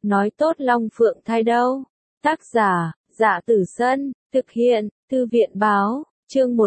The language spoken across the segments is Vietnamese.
nói tốt Long Phượng thai đâu. Tác giả, Dạ Tử Sân, thực hiện, Thư viện báo, chương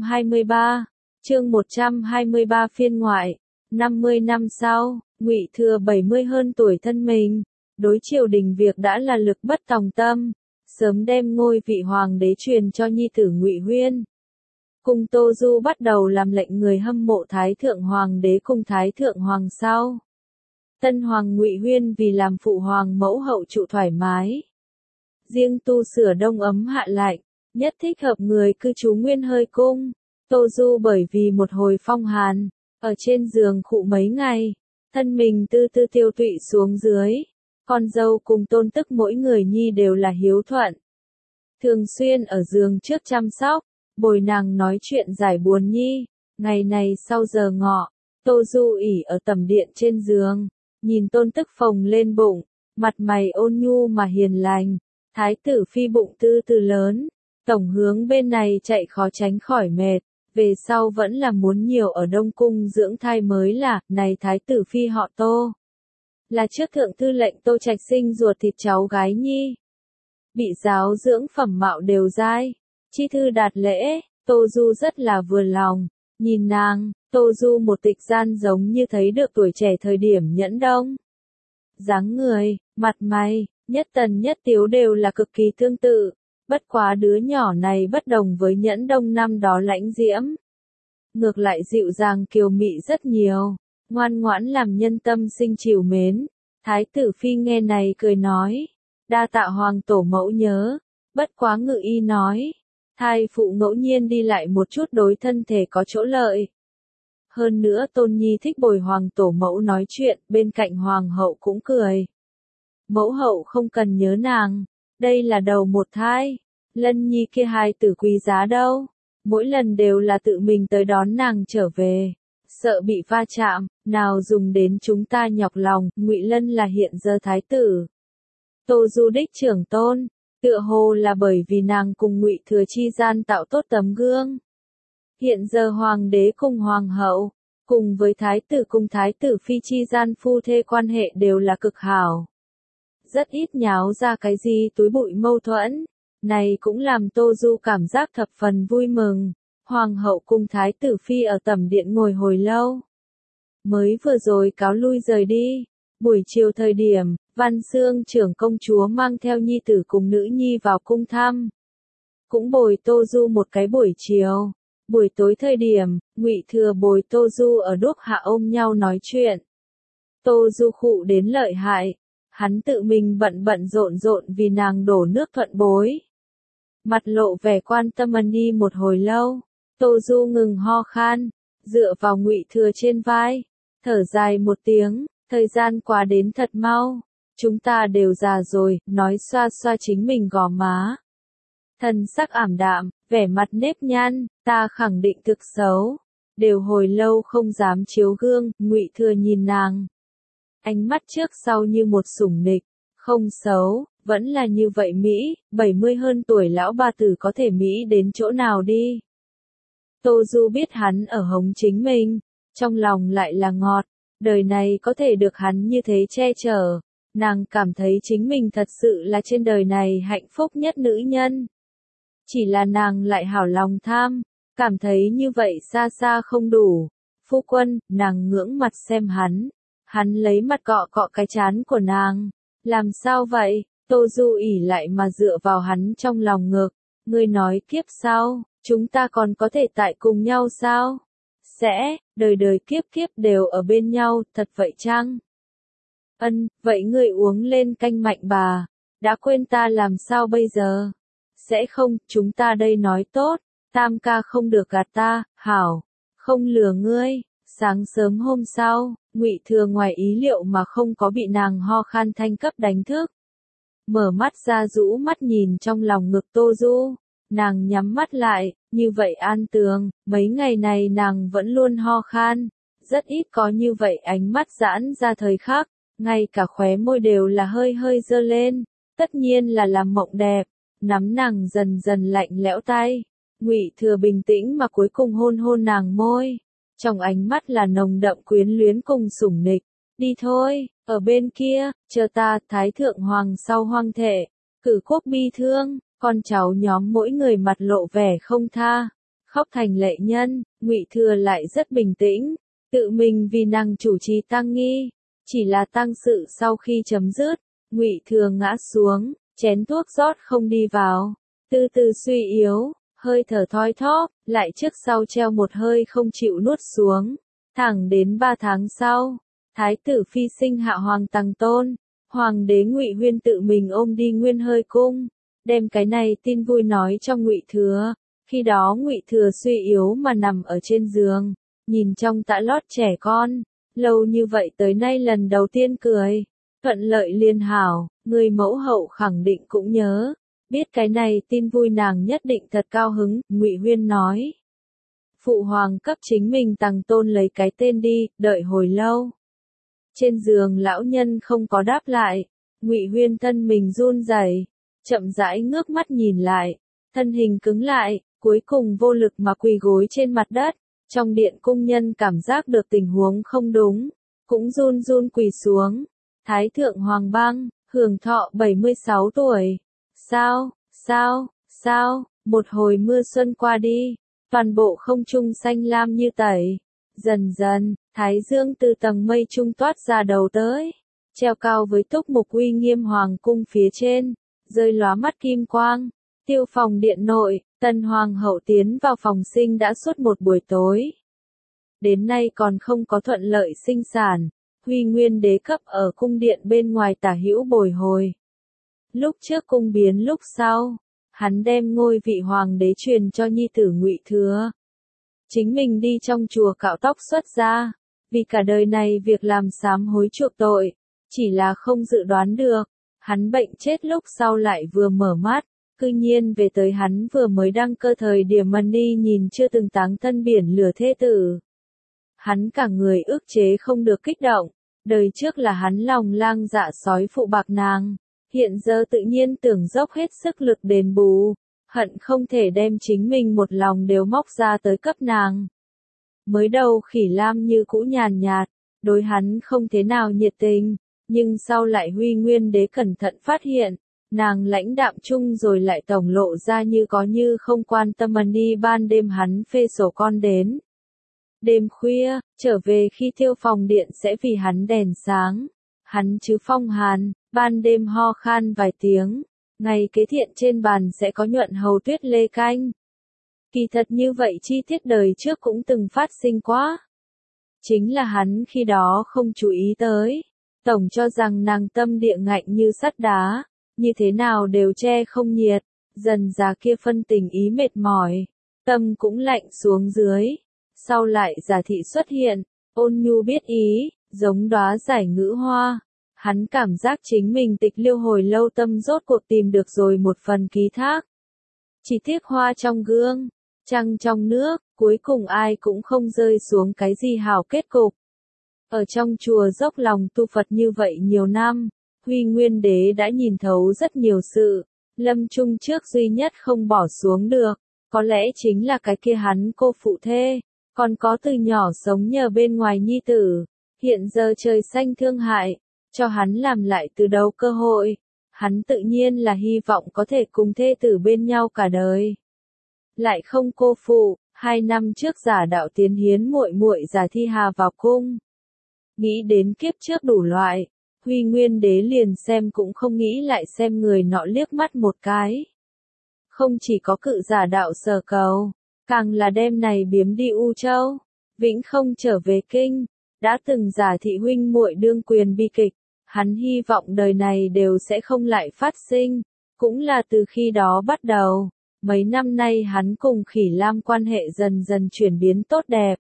123 phiên ngoại. 50 năm sau, Ngụy Thừa 70 hơn tuổi thân mình, đối triều đình việc đã là lực bất tòng tâm, sớm đem ngôi vị hoàng đế truyền cho nhi tử Ngụy Huyên. Cung Tô Du bắt đầu làm lệnh người hâm mộ Thái Thượng Hoàng đế cùng Thái Thượng Hoàng sau. Tân Hoàng Ngụy Huyên vì làm phụ hoàng mẫu hậu trụ thoải mái. Riêng tu sửa đông ấm hạ lạnh, nhất thích hợp người cư trú nguyên hơi cung. Tô Du bởi vì một hồi phong hàn, ở trên giường khụ mấy ngày, thân mình tư tư tiêu tụy xuống dưới. Con dâu cùng tôn tức mỗi người nhi đều là hiếu thuận. Thường xuyên ở giường trước chăm sóc, bồi nàng nói chuyện giải buồn nhi. Ngày này sau giờ ngọ, Tô Du ỉ ở tầm điện trên giường, nhìn tôn tức phồng lên bụng, mặt mày ôn nhu mà hiền lành. Thái tử phi bụng tư tư lớn, tổng hướng bên này chạy khó tránh khỏi mệt. Về sau vẫn là muốn nhiều ở Đông Cung dưỡng thai mới là, này Thái tử phi họ Tô. Là trước thượng thư lệnh Tô Trạch sinh ruột thịt cháu gái nhi. Bị giáo dưỡng phẩm mạo đều dai, chi thư đạt lễ, Tô Du rất là vừa lòng. Nhìn nàng, Tô Du một tịch gian giống như thấy được tuổi trẻ thời điểm Nhẫn Đông. Dáng người, mặt mày, nhất tần nhất tiếu đều là cực kỳ tương tự. Bất quá đứa nhỏ này bất đồng với Nhẫn Đông năm đó lãnh diễm. Ngược lại dịu dàng kiều mị rất nhiều, ngoan ngoãn làm nhân tâm sinh trìu mến. Thái tử phi nghe này cười nói, đa tạ hoàng tổ mẫu nhớ. Bất quá Ngự y nói, thai phụ ngẫu nhiên đi lại một chút đối thân thể có chỗ lợi. Hơn nữa Tôn Nhi thích bồi hoàng tổ mẫu nói chuyện, bên cạnh hoàng hậu cũng cười. Mẫu hậu không cần nhớ nàng, đây là đầu một thai, Lân Nhi kia hài tử quý giá đâu, mỗi lần đều là tự mình tới đón nàng trở về, sợ bị va chạm, nào dùng đến chúng ta nhọc lòng. Ngụy Lân là hiện giờ thái tử Tô Du đích trưởng tôn, tựa hồ là bởi vì nàng cùng Ngụy Thừa chi gian tạo tốt tấm gương. Hiện giờ hoàng đế cùng hoàng hậu, cùng với thái tử cùng thái tử phi chi gian phu thê quan hệ đều là cực hảo. Rất ít nháo ra cái gì túi bụi mâu thuẫn, này cũng làm Tô Du cảm giác thập phần vui mừng. Hoàng hậu cùng thái tử phi ở tẩm điện ngồi hồi lâu. Mới vừa rồi cáo lui rời đi, buổi chiều thời điểm, Văn Xương trưởng công chúa mang theo nhi tử cùng nữ nhi vào cung thăm. Cũng bồi Tô Du một cái buổi chiều. Buổi tối thời điểm, Ngụy Thừa bồi Tô Du ở đuốc hạ ôm nhau nói chuyện. Tô Du khụ đến lợi hại. Hắn tự mình bận rộn vì nàng đổ nước thuận bối. Mặt lộ vẻ quan tâm ân y một hồi lâu, Tô Du ngừng ho khan, dựa vào Ngụy Thừa trên vai, thở dài một tiếng, thời gian qua đến thật mau, chúng ta đều già rồi, nói xoa xoa chính mình gò má. Thân sắc ảm đạm, vẻ mặt nếp nhăn, ta khẳng định thực xấu, đều hồi lâu không dám chiếu gương. Ngụy Thừa nhìn nàng. Ánh mắt trước sau như một sủng nịch, không xấu, vẫn là như vậy Mỹ, 70 hơn tuổi lão bà tử có thể Mỹ đến chỗ nào đi. Tô Du biết hắn ở hống chính mình, trong lòng lại là ngọt, đời này có thể được hắn như thế che chở, nàng cảm thấy chính mình thật sự là trên đời này hạnh phúc nhất nữ nhân. Chỉ là nàng lại hảo lòng tham, cảm thấy như vậy xa xa không đủ. Phu quân, nàng ngưỡng mặt xem hắn. Hắn lấy mặt cọ cọ cái trán của nàng. Làm sao vậy? Tô Du ỉ lại mà dựa vào hắn trong lòng ngực. Ngươi nói kiếp sau, chúng ta còn có thể tại cùng nhau sao? Sẽ, đời đời kiếp kiếp đều ở bên nhau, thật vậy chăng? Ân, vậy ngươi uống lên canh mạnh bà. Đã quên ta làm sao bây giờ? Sẽ không, chúng ta đây nói tốt. Tam ca không được gạt ta, hảo, không lừa ngươi. Sáng sớm hôm sau, Ngụy Thừa ngoài ý liệu mà không có bị nàng ho khan thanh cấp đánh thức. Mở mắt ra rũ mắt nhìn trong lòng ngực Tô Du, nàng nhắm mắt lại, như vậy an tường, mấy ngày này nàng vẫn luôn ho khan, rất ít có như vậy ánh mắt giãn ra thời khắc, ngay cả khóe môi đều là hơi hơi dơ lên, tất nhiên là làm mộng đẹp, nắm nàng dần dần lạnh lẽo tay. Ngụy Thừa bình tĩnh mà cuối cùng hôn hôn nàng môi. Trong ánh mắt là nồng đậm quyến luyến cùng sủng nịch. Đi thôi, Ở bên kia, chờ ta, Thái Thượng Hoàng sau hoang thệ, cử quốc bi thương, con cháu nhóm mỗi người mặt lộ vẻ không tha, khóc thành lệ nhân. Ngụy Thừa lại rất bình tĩnh, tự mình vì nàng chủ trì tang nghi, chỉ là tang sự sau khi chấm dứt, Ngụy Thừa ngã xuống, chén thuốc rót không đi vào, từ từ suy yếu, hơi thở thoi thóp, lại trước sau treo một hơi không chịu nuốt xuống, thẳng đến 3 tháng sau, Thái tử phi sinh hạ Hoàng Tằng Tôn, Hoàng đế Ngụy Huyên tự mình ôm đi Nguyên Hơi cung, đem cái này tin vui nói cho Ngụy Thừa. Khi đó Ngụy Thừa suy yếu mà nằm ở trên giường, nhìn trong tã lót trẻ con, lâu như vậy tới nay lần đầu tiên cười, thuận lợi liên hảo, người mẫu hậu khẳng định cũng nhớ, biết cái này tin vui nàng nhất định thật cao hứng. Ngụy Huyên nói, phụ hoàng cấp chính mình Tằng Tôn lấy cái tên đi, đợi hồi lâu. Trên giường lão nhân không có đáp lại, Ngụy Huyên thân mình run rẩy, chậm rãi ngước mắt nhìn lại, thân hình cứng lại, cuối cùng vô lực mà quỳ gối trên mặt đất. Trong điện cung nhân cảm giác được tình huống không đúng, cũng run run quỳ xuống. Thái Thượng Hoàng băng, hưởng thọ 76 tuổi. Sao, một hồi mưa xuân qua đi, toàn bộ không trung xanh lam như tẩy. Dần dần, Thái Dương từ tầng mây trung toát ra đầu tới, treo cao với túc mục uy nghiêm hoàng cung phía trên, rơi lóa mắt kim quang. Tiêu phòng điện nội, Tân Hoàng hậu tiến vào phòng sinh đã suốt một buổi tối. Đến nay còn không có thuận lợi sinh sản, Huy Nguyên đế cấp ở cung điện bên ngoài tả hữu bồi hồi. Lúc trước cung biến lúc sau, hắn đem ngôi vị hoàng đế truyền cho nhi tử Ngụy Thừa. Chính mình đi trong chùa cạo tóc xuất gia, vì cả đời này việc làm sám hối chuộc tội, chỉ là không dự đoán được, hắn bệnh chết lúc sau lại vừa mở mắt. Cư nhiên về tới hắn vừa mới đăng cơ thời điểm mần đi nhìn chưa từng táng thân biển lửa thê tử. Hắn cả người ức chế không được kích động, đời trước là hắn lòng lang dạ sói phụ bạc nàng, hiện giờ tự nhiên tưởng dốc hết sức lực đền bù, hận không thể đem chính mình một lòng đều móc ra tới cấp nàng. Mới đầu Khỉ Lam như cũ nhàn nhạt, đối hắn không thế nào nhiệt tình, nhưng sau lại Huy Nguyên đế cẩn thận phát hiện, nàng lãnh đạm chung rồi lại tổng lộ ra như có như không quan tâm đi. Ban đêm hắn phê sổ con đến. Đêm khuya, trở về khi thiêu phòng điện sẽ vì hắn đèn sáng. Hắn chứ phong hàn, ban đêm ho khan vài tiếng. Ngày kế thiện trên bàn sẽ có nhuận hầu tuyết lê canh. Kỳ thật như vậy chi tiết đời trước cũng từng phát sinh quá. Chính là hắn khi đó không chú ý tới. Tổng cho rằng nàng tâm địa ngạnh như sắt đá. Như thế nào đều che không nhiệt, dần già kia phân tình ý mệt mỏi, tâm cũng lạnh xuống dưới. Sau lại Giả thị xuất hiện, ôn nhu biết ý, giống đóa giải ngữ hoa. Hắn cảm giác chính mình tịch liêu hồi lâu tâm rốt cuộc tìm được rồi một phần ký thác. Chỉ tiếc hoa trong gương, trăng trong nước, cuối cùng ai cũng không rơi xuống cái gì hảo kết cục. Ở trong chùa dốc lòng tu Phật như vậy nhiều năm. Huy Nguyên đế đã nhìn thấu rất nhiều sự, lâm chung trước duy nhất không bỏ xuống được, có lẽ chính là cái kia hắn cô phụ thê, còn có từ nhỏ sống nhờ bên ngoài nhi tử, hiện giờ trời xanh thương hại, cho hắn làm lại từ đầu cơ hội, hắn tự nhiên là hy vọng có thể cùng thê tử bên nhau cả đời. Lại không cô phụ, 2 năm trước Giả đạo tiến hiến muội muội Giả Thi Hà vào cung. Nghĩ đến kiếp trước đủ loại. Huy Nguyên đế liền xem cũng không nghĩ lại xem người nọ liếc mắt một cái. Không chỉ có cự Giả đạo sở cầu, càng là đem này biếm đi U Châu, vĩnh không trở về kinh, đã từng Giả thị huynh muội đương quyền bi kịch, hắn hy vọng đời này đều sẽ không lại phát sinh, cũng là từ khi đó bắt đầu, mấy năm nay hắn cùng Khỉ Lam quan hệ dần dần chuyển biến tốt đẹp.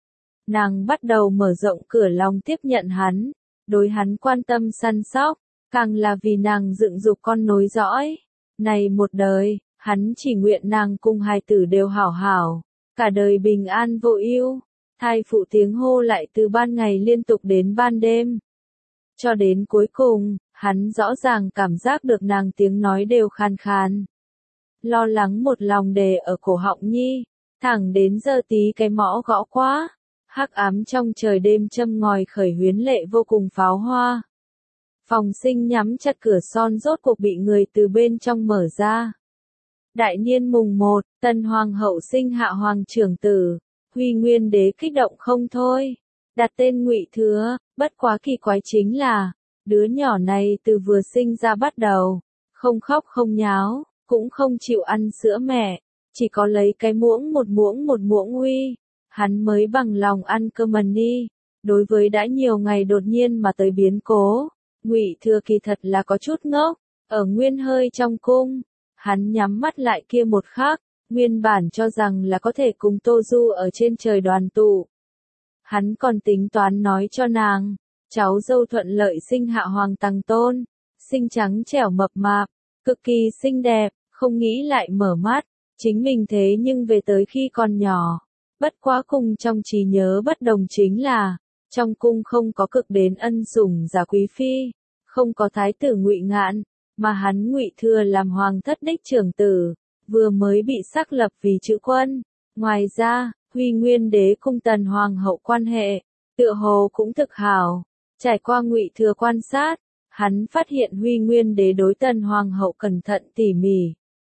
Nàng bắt đầu mở rộng cửa lòng tiếp nhận hắn. Đối hắn quan tâm săn sóc, càng là vì nàng dựng dục con nối dõi. Này một đời, hắn chỉ nguyện nàng cùng hài tử đều hảo hảo, cả đời bình an vô ưu. Thai phụ tiếng hô lại từ ban ngày liên tục đến ban đêm. Cho đến cuối cùng, hắn rõ ràng cảm giác được nàng tiếng nói đều khan khan. Lo lắng một lòng đề ở cổ họng nhi, thẳng đến giờ tí cái mõ gõ quá. Hắc ám trong trời đêm châm ngòi khởi huyến lệ vô cùng pháo hoa, Phòng sinh nhắm chặt cửa son rốt cuộc bị người từ bên trong mở ra. Đại niên mùng 1, Tân Hoàng hậu sinh hạ hoàng trưởng tử, Huy Nguyên đế kích động không thôi, đặt tên Ngụy Thừa, bất quá kỳ quái chính là, đứa nhỏ này từ vừa sinh ra bắt đầu, không khóc không nháo, cũng không chịu ăn sữa mẹ, chỉ có lấy cái muỗng một muỗng uy, hắn mới bằng lòng ăn cơm mần đi. Đối với đã nhiều ngày đột nhiên mà tới biến cố, Ngụy Thừa kỳ thật là có chút ngốc, ở nguyên hơi trong cung, hắn nhắm mắt lại kia một khắc, nguyên bản cho rằng là có thể cùng Tô Du ở trên trời đoàn tụ. Hắn còn tính toán nói cho nàng, cháu dâu thuận lợi sinh hạ hoàng tằng tôn, xinh trắng trẻo mập mạp, cực kỳ xinh đẹp, không nghĩ lại mở mắt, chính mình thế nhưng về tới khi còn nhỏ. Bất quá cùng trong trí nhớ bất đồng chính là, trong cung không có cực đến ân sủng giả quý phi, không có thái tử Ngụy Ngạn, mà hắn Ngụy Thừa làm hoàng thất đích trưởng tử, vừa mới bị xác lập vì chữ quân. Ngoài ra, Huy Nguyên đế cung Tần Hoàng hậu quan hệ, tựa hồ cũng thực hảo. Trải qua Ngụy Thừa quan sát, hắn phát hiện Huy Nguyên đế đối Tần Hoàng hậu cẩn thận tỉ mỉ,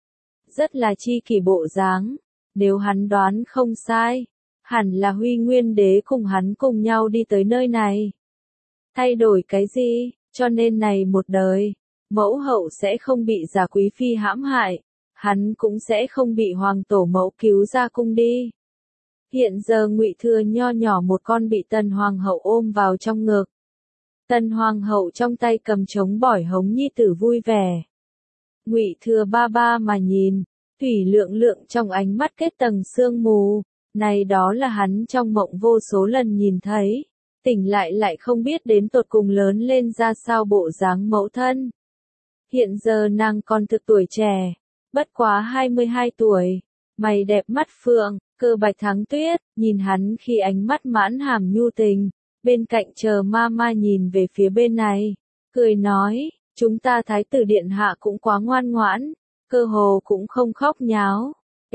rất là chi kỷ bộ dáng. Nếu hắn đoán không sai, hẳn là Huy Nguyên đế cùng hắn cùng nhau đi tới nơi này. Thay đổi cái gì, cho nên này một đời, mẫu hậu sẽ không bị giả quý phi hãm hại, hắn cũng sẽ không bị hoàng tổ mẫu cứu ra cung đi. Hiện giờ Ngụy Thừa nho nhỏ một con bị Tần Hoàng hậu ôm vào trong ngực. Tần Hoàng hậu trong tay cầm trống bỏi hống nhi tử vui vẻ. Ngụy Thừa ba ba mà nhìn, thủy lượng lượng trong ánh mắt kết tầng sương mù, này đó là hắn trong mộng vô số lần nhìn thấy, tỉnh lại không biết đến tột cùng lớn lên ra sao bộ dáng mẫu thân. Hiện giờ nàng còn thực tuổi trẻ, bất quá 22 tuổi, mày đẹp mắt phượng, cơ bạch thắng tuyết, nhìn hắn khi ánh mắt mãn hàm nhu tình, bên cạnh chờ ma nhìn về phía bên này, cười nói, chúng ta thái tử điện hạ cũng quá ngoan ngoãn, cơ hồ cũng không khóc nháo,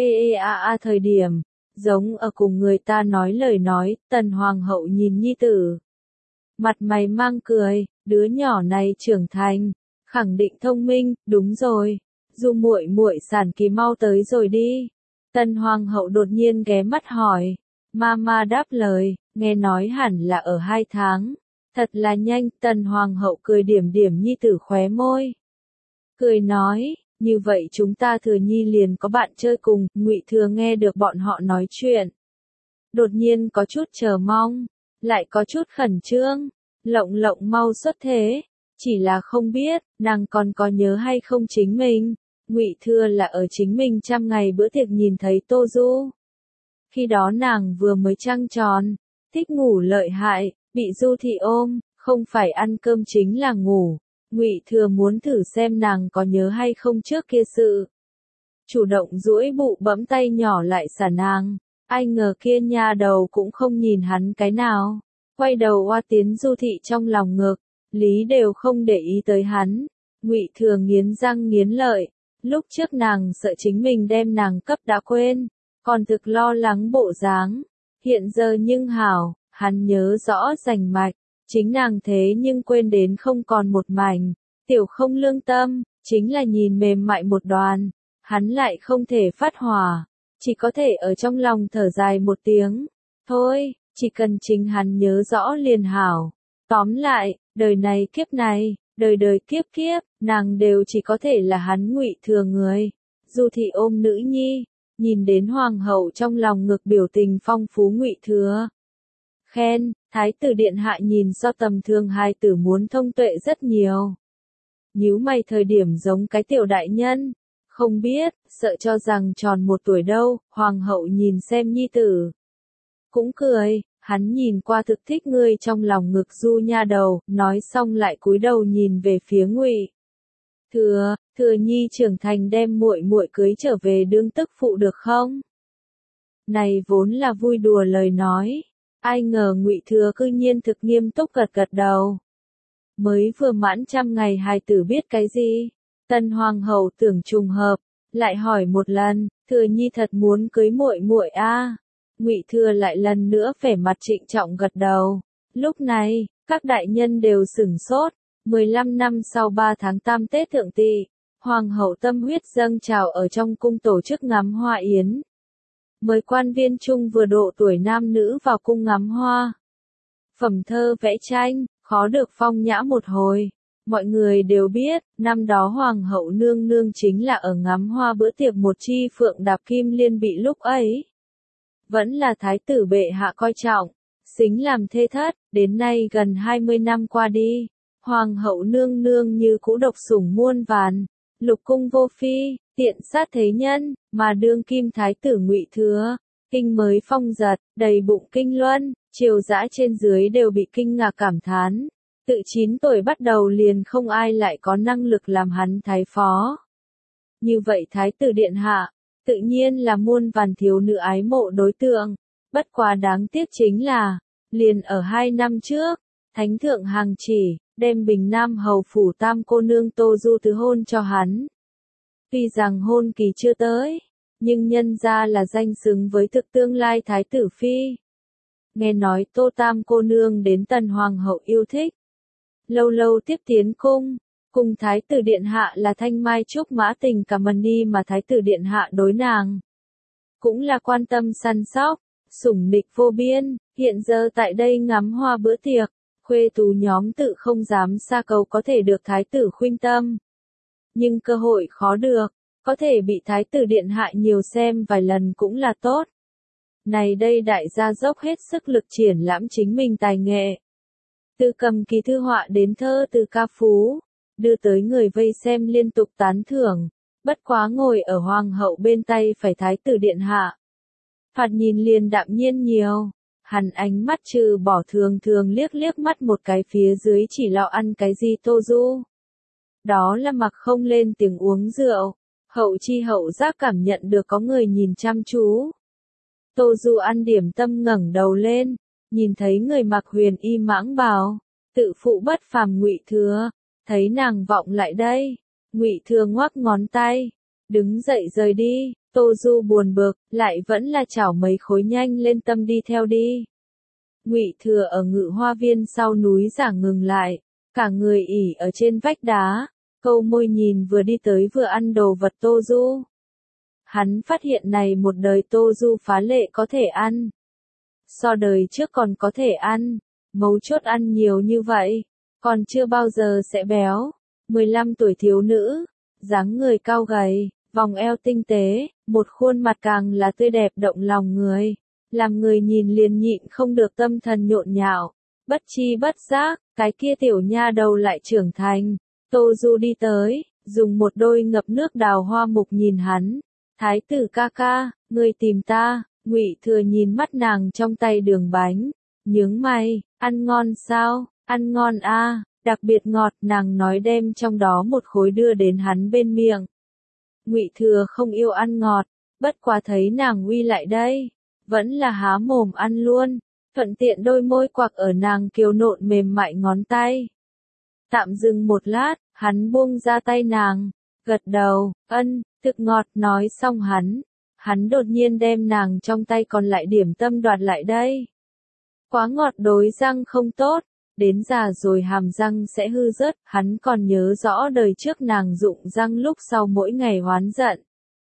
thời điểm, giống ở cùng người ta nói lời nói, Tần Hoàng hậu nhìn nhi tử. Mặt mày mang cười, đứa nhỏ này trưởng thành, khẳng định thông minh, đúng rồi, Du muội muội sản kỳ mau tới rồi đi. Tần Hoàng hậu đột nhiên ghé mắt hỏi, Mama đáp lời, nghe nói hẳn là ở 2 tháng. Thật là nhanh, Tần Hoàng hậu cười điểm điểm nhi tử khóe môi. Cười nói, như vậy chúng ta Thừa nhi liền có bạn chơi cùng. Ngụy Thừa nghe được bọn họ nói chuyện, đột nhiên có chút chờ mong, lại có chút khẩn trương, lộng mau xuất thế, chỉ là không biết, nàng còn có nhớ hay không chính mình. Ngụy Thừa là ở chính mình 100 ngày bữa tiệc nhìn thấy Tô Du. Khi đó nàng vừa mới trăng tròn, thích ngủ lợi hại, bị Du thị ôm, không phải ăn cơm chính là ngủ. Ngụy Thừa muốn thử xem nàng có nhớ hay không trước kia sự. Chủ động duỗi bụ bẫm tay nhỏ lại xả nàng, ai ngờ kia nha đầu cũng không nhìn hắn cái nào, quay đầu oa tiến Du thị trong lòng ngực, lý đều không để ý tới hắn. Ngụy Thừa nghiến răng nghiến lợi, lúc trước nàng sợ chính mình đem nàng cấp đã quên, còn thực lo lắng bộ dáng, hiện giờ nhưng hảo, hắn nhớ rõ rành mạch. Chính nàng thế nhưng quên đến không còn một mảnh, tiểu không lương tâm, chính là nhìn mềm mại một đoàn, hắn lại không thể phát hỏa, chỉ có thể ở trong lòng thở dài một tiếng, thôi, chỉ cần chính hắn nhớ rõ liền hảo. Tóm lại, đời này kiếp này, đời đời kiếp kiếp, nàng đều chỉ có thể là hắn Ngụy Thừa người. Du thị ôm nữ nhi, nhìn đến hoàng hậu trong lòng ngực biểu tình phong phú Ngụy Thừa. Khen, thái tử điện hạ nhìn so tầm thường hài tử muốn thông tuệ rất nhiều. Nhíu mày thời điểm giống cái tiểu đại nhân, không biết, sợ cho rằng tròn 1 tuổi đâu. Hoàng hậu nhìn xem nhi tử, cũng cười, hắn nhìn qua thực thích ngươi trong lòng ngực Du nha đầu, nói xong lại cúi đầu nhìn về phía Ngụy Thừa. Thừa nhi trưởng thành đem muội muội cưới trở về đương tức phụ được không? Này vốn là vui đùa lời nói. Ai ngờ Ngụy Thừa cư nhiên thực nghiêm túc gật đầu. Mới vừa mãn 100 ngày hài tử biết cái gì? Tần Hoàng hậu tưởng trùng hợp, lại hỏi một lần, Thừa nhi thật muốn cưới muội muội a? Ngụy Thừa lại lần nữa vẻ mặt trịnh trọng gật đầu. Lúc này, các đại nhân đều sửng sốt, 15 năm sau 3 tháng tam Tết Thượng Tỵ, Hoàng hậu tâm huyết dâng trào ở trong cung tổ chức ngắm hoa yến. Mời quan viên trung vừa độ tuổi nam nữ vào cung ngắm hoa. Phẩm thơ vẽ tranh, khó được phong nhã một hồi. Mọi người đều biết, năm đó Hoàng hậu nương nương chính là ở ngắm hoa bữa tiệc một chi phượng đạp kim liên bị lúc ấy. Vẫn là thái tử bệ hạ coi trọng, xính làm thê thất, đến nay gần 20 năm qua đi. Hoàng hậu nương nương như cũ độc sủng muôn vàn, lục cung vô phi, tiện sát thế nhân, mà đương kim thái tử Ngụy Thừa, kinh mới phong giật, đầy bụng kinh luân, triều dã trên dưới đều bị kinh ngạc cảm thán. Tự 9 tuổi bắt đầu liền không ai lại có năng lực làm hắn thái phó. Như vậy thái tử điện hạ, tự nhiên là muôn vàn thiếu nữ ái mộ đối tượng, bất quá đáng tiếc chính là, liền ở 2 năm trước, thánh thượng hàng chỉ, đem Bình Nam hầu phủ tam cô nương Tô Du thứ hôn cho hắn. Tuy rằng hôn kỳ chưa tới, nhưng nhân ra là danh xứng với thực tương lai thái tử phi. Nghe nói Tô tam cô nương đến tần hoàng hậu yêu thích. Lâu lâu tiếp tiến cung, cùng thái tử điện hạ là thanh mai trúc mã tình cả mần ni mà thái tử điện hạ đối nàng. Cũng là quan tâm săn sóc, sủng nịch vô biên, hiện giờ tại đây ngắm hoa bữa tiệc, khuê tú nhóm tự không dám xa cầu có thể được thái tử khuynh tâm. Nhưng cơ hội khó được, có thể bị thái tử điện hạ nhiều xem vài lần cũng là tốt. Này đây đại gia dốc hết sức lực triển lãm chính mình tài nghệ. Từ cầm ký thư họa đến thơ từ ca phú, đưa tới người vây xem liên tục tán thưởng, bất quá ngồi ở hoàng hậu bên tay phải thái tử điện hạ. Thoạt nhìn liền đạm nhiên nhiều, hắn ánh mắt trừ bỏ thường thường liếc liếc mắt một cái phía dưới chỉ lo ăn cái gì Tô Du. Đó là mặc không lên tiếng uống rượu, hậu chi hậu giác cảm nhận được có người nhìn chăm chú. Tô Du ăn điểm tâm ngẩng đầu lên, nhìn thấy người mặc huyền y mãng bào, tự phụ bất phàm Ngụy Thừa, thấy nàng vọng lại đây, Ngụy Thừa ngoắc ngón tay, đứng dậy rời đi. Tô Du buồn bực, lại vẫn là chảo mấy khối nhanh lên tâm đi theo đi. Ngụy Thừa ở Ngự Hoa Viên sau núi giả ngừng lại, cả người ỉ ở trên vách đá, câu môi nhìn vừa đi tới vừa ăn đồ vật Tô Du. Hắn phát hiện này một đời Tô Du phá lệ có thể ăn. So đời trước còn có thể ăn, mấu chốt ăn nhiều như vậy, còn chưa bao giờ sẽ béo. 15 tuổi thiếu nữ, dáng người cao gầy, vòng eo tinh tế, một khuôn mặt càng là tươi đẹp động lòng người, làm người nhìn liền nhịn không được tâm thần nhộn nhạo, bất chi bất giác, cái kia tiểu nha đầu lại trưởng thành. Tô Du đi tới, dùng một đôi ngập nước đào hoa mục nhìn hắn, thái tử ca ca, ngươi tìm ta. Ngụy Thừa nhìn mắt nàng trong tay đường bánh, nhướng mày, ăn ngon sao, ăn ngon a, đặc biệt ngọt, nàng nói đem trong đó một khối đưa đến hắn bên miệng. Ngụy Thừa không yêu ăn ngọt, bất quá thấy nàng uy lại đây, vẫn là há mồm ăn luôn, thuận tiện đôi môi quặc ở nàng kiều nộn mềm mại ngón tay. Tạm dừng một lát, hắn buông ra tay nàng, gật đầu, ân, thực ngọt, nói xong hắn đột nhiên đem nàng trong tay còn lại điểm tâm đoạt lại đây. Quá ngọt đối răng không tốt, đến già rồi hàm răng sẽ hư rớt, hắn còn nhớ rõ đời trước nàng rụng răng lúc sau mỗi ngày oán giận.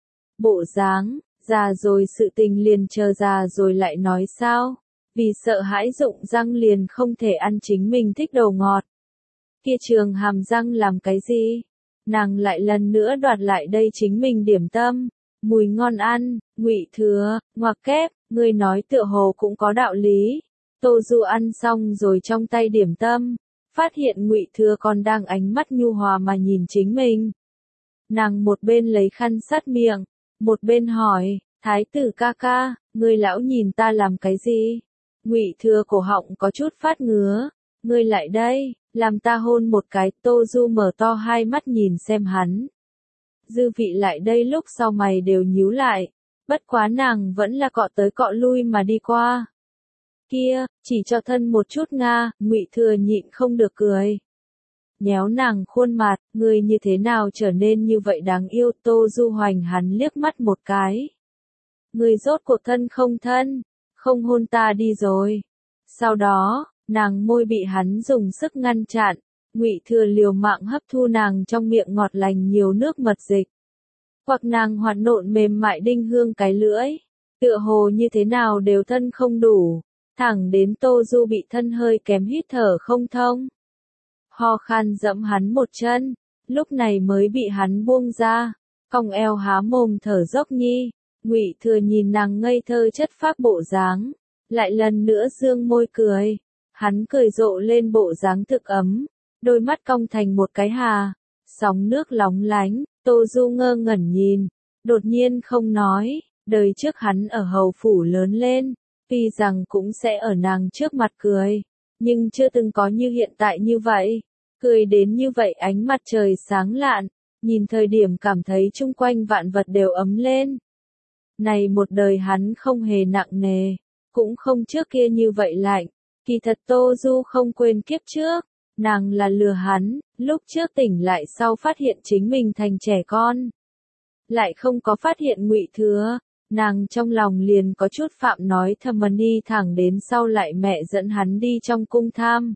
Bộ dáng, già rồi sự tình liền chờ già rồi lại nói sao, vì sợ hãi rụng răng liền không thể ăn chính mình thích đồ ngọt. Kia trường hàm răng làm cái gì? Nàng lại lần nữa đoạt lại đây chính mình điểm tâm. Mùi ngon ăn, Ngụy Thừa, ngoặc kép, ngươi nói tựa hồ cũng có đạo lý. Tô Du ăn xong rồi trong tay điểm tâm, phát hiện Ngụy Thừa còn đang ánh mắt nhu hòa mà nhìn chính mình. Nàng một bên lấy khăn sát miệng, một bên hỏi, thái tử ca ca, ngươi lão nhìn ta làm cái gì? Ngụy Thừa cổ họng có chút phát ngứa, ngươi lại đây, làm ta hôn một cái. Tô Du mở to hai mắt nhìn xem hắn. Dư vị lại đây lúc sau mày đều nhíu lại, bất quá nàng vẫn là cọ tới cọ lui mà đi qua. Kia, chỉ cho thân một chút nga, Ngụy Thừa nhịn không được cười. Nhéo nàng khuôn mặt, người như thế nào trở nên như vậy đáng yêu. Tô Du hoành hắn liếc mắt một cái. Người rốt cuộc thân không thân, không hôn ta đi rồi. Sau đó, nàng môi bị hắn dùng sức ngăn chặn, Ngụy Thừa liều mạng hấp thu nàng trong miệng ngọt lành nhiều nước mật dịch. Hoặc nàng hoạt nộn mềm mại đinh hương cái lưỡi, tựa hồ như thế nào đều thân không đủ, thẳng đến Tô Du bị thân hơi kém hít thở không thông. Ho khan dẫm hắn một chân, lúc này mới bị hắn buông ra, cong eo há mồm thở dốc nhi. Ngụy Thừa nhìn nàng ngây thơ chất phác bộ dáng, lại lần nữa dương môi cười. Hắn cười rộ lên bộ dáng thực ấm, đôi mắt cong thành một cái hà, sóng nước lóng lánh. Tô Du ngơ ngẩn nhìn, đột nhiên không nói. Đời trước hắn ở hầu phủ lớn lên, tuy rằng cũng sẽ ở nàng trước mặt cười, nhưng chưa từng có như hiện tại như vậy. Cười đến như vậy ánh mặt trời sáng lạn, nhìn thời điểm cảm thấy chung quanh vạn vật đều ấm lên. Này một đời hắn không hề nặng nề, cũng không trước kia như vậy lạnh. Kỳ thật Tô Du không quên kiếp trước, nàng là lừa hắn, lúc trước tỉnh lại sau phát hiện chính mình thành trẻ con. Lại không có phát hiện Ngụy Thừa, nàng trong lòng liền có chút phạm nói thầm đi thẳng đến sau lại mẹ dẫn hắn đi trong cung tham.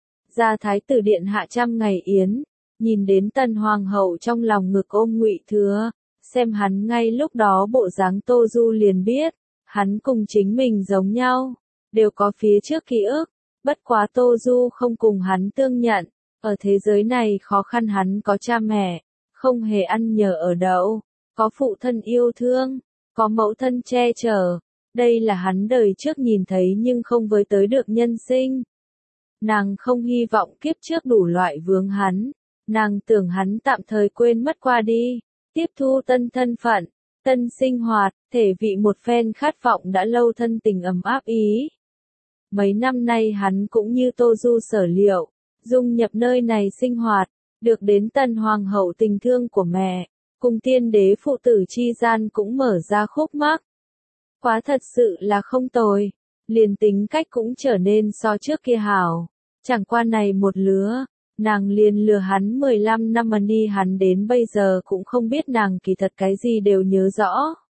Ra thái tử điện hạ trăm ngày yến, nhìn đến tần hoàng hậu trong lòng ngực ôm Ngụy Thừa, xem hắn ngay lúc đó bộ dáng Tô Du liền biết, hắn cùng chính mình giống nhau, đều có phía trước ký ức, bất quá Tô Du không cùng hắn tương nhận, ở thế giới này khó khăn hắn có cha mẹ, không hề ăn nhờ ở đậu, có phụ thân yêu thương, có mẫu thân che chở, đây là hắn đời trước nhìn thấy nhưng không với tới được nhân sinh. Nàng không hy vọng kiếp trước đủ loại vướng hắn, nàng tưởng hắn tạm thời quên mất qua đi, tiếp thu tân thân phận, tân sinh hoạt, thể vị một phen khát vọng đã lâu thân tình ấm áp ý. Mấy năm nay hắn cũng như Tô Du sở liệu, dung nhập nơi này sinh hoạt, được đến tần hoàng hậu tình thương của mẹ, cùng tiên đế phụ tử chi gian cũng mở ra khúc mắc. Quá thật sự là không tồi, liền tính cách cũng trở nên so trước kia hảo. Chẳng qua này một lứa, nàng liền lừa hắn 15 năm mà đi hắn đến bây giờ cũng không biết nàng kỳ thật cái gì đều nhớ rõ.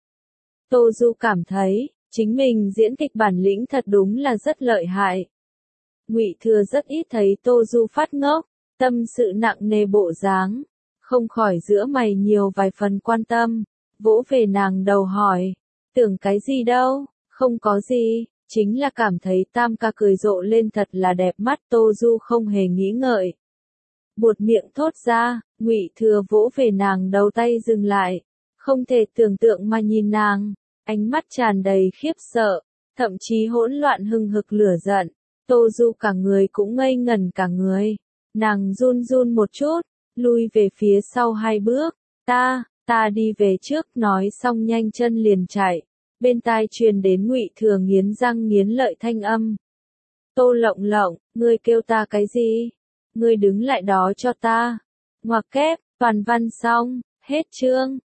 Tô Du cảm thấy, chính mình diễn kịch bản lĩnh thật đúng là rất lợi hại. Ngụy Thừa rất ít thấy Tô Du phát ngốc, tâm sự nặng nề bộ dáng, không khỏi giữa mày nhiều vài phần quan tâm, vỗ về nàng đầu hỏi, tưởng cái gì đâu, không có gì, chính là cảm thấy Tam ca cười rộ lên thật là đẹp mắt. Tô Du không hề nghĩ ngợi, buột miệng thốt ra. Ngụy Thừa vỗ về nàng đầu tay dừng lại, không thể tưởng tượng mà nhìn nàng, ánh mắt tràn đầy khiếp sợ, thậm chí hỗn loạn hừng hực lửa giận. Tô Du cả người cũng ngây ngẩn cả người, nàng run run một chút, lui về phía sau 2 bước, ta đi về trước, nói xong nhanh chân liền chạy, bên tai truyền đến Ngụy Thừa nghiến răng nghiến lợi thanh âm. Tô Lộng Lộng, ngươi kêu ta cái gì? Ngươi đứng lại đó cho ta. Ngoặc kép, toàn văn xong, hết chương.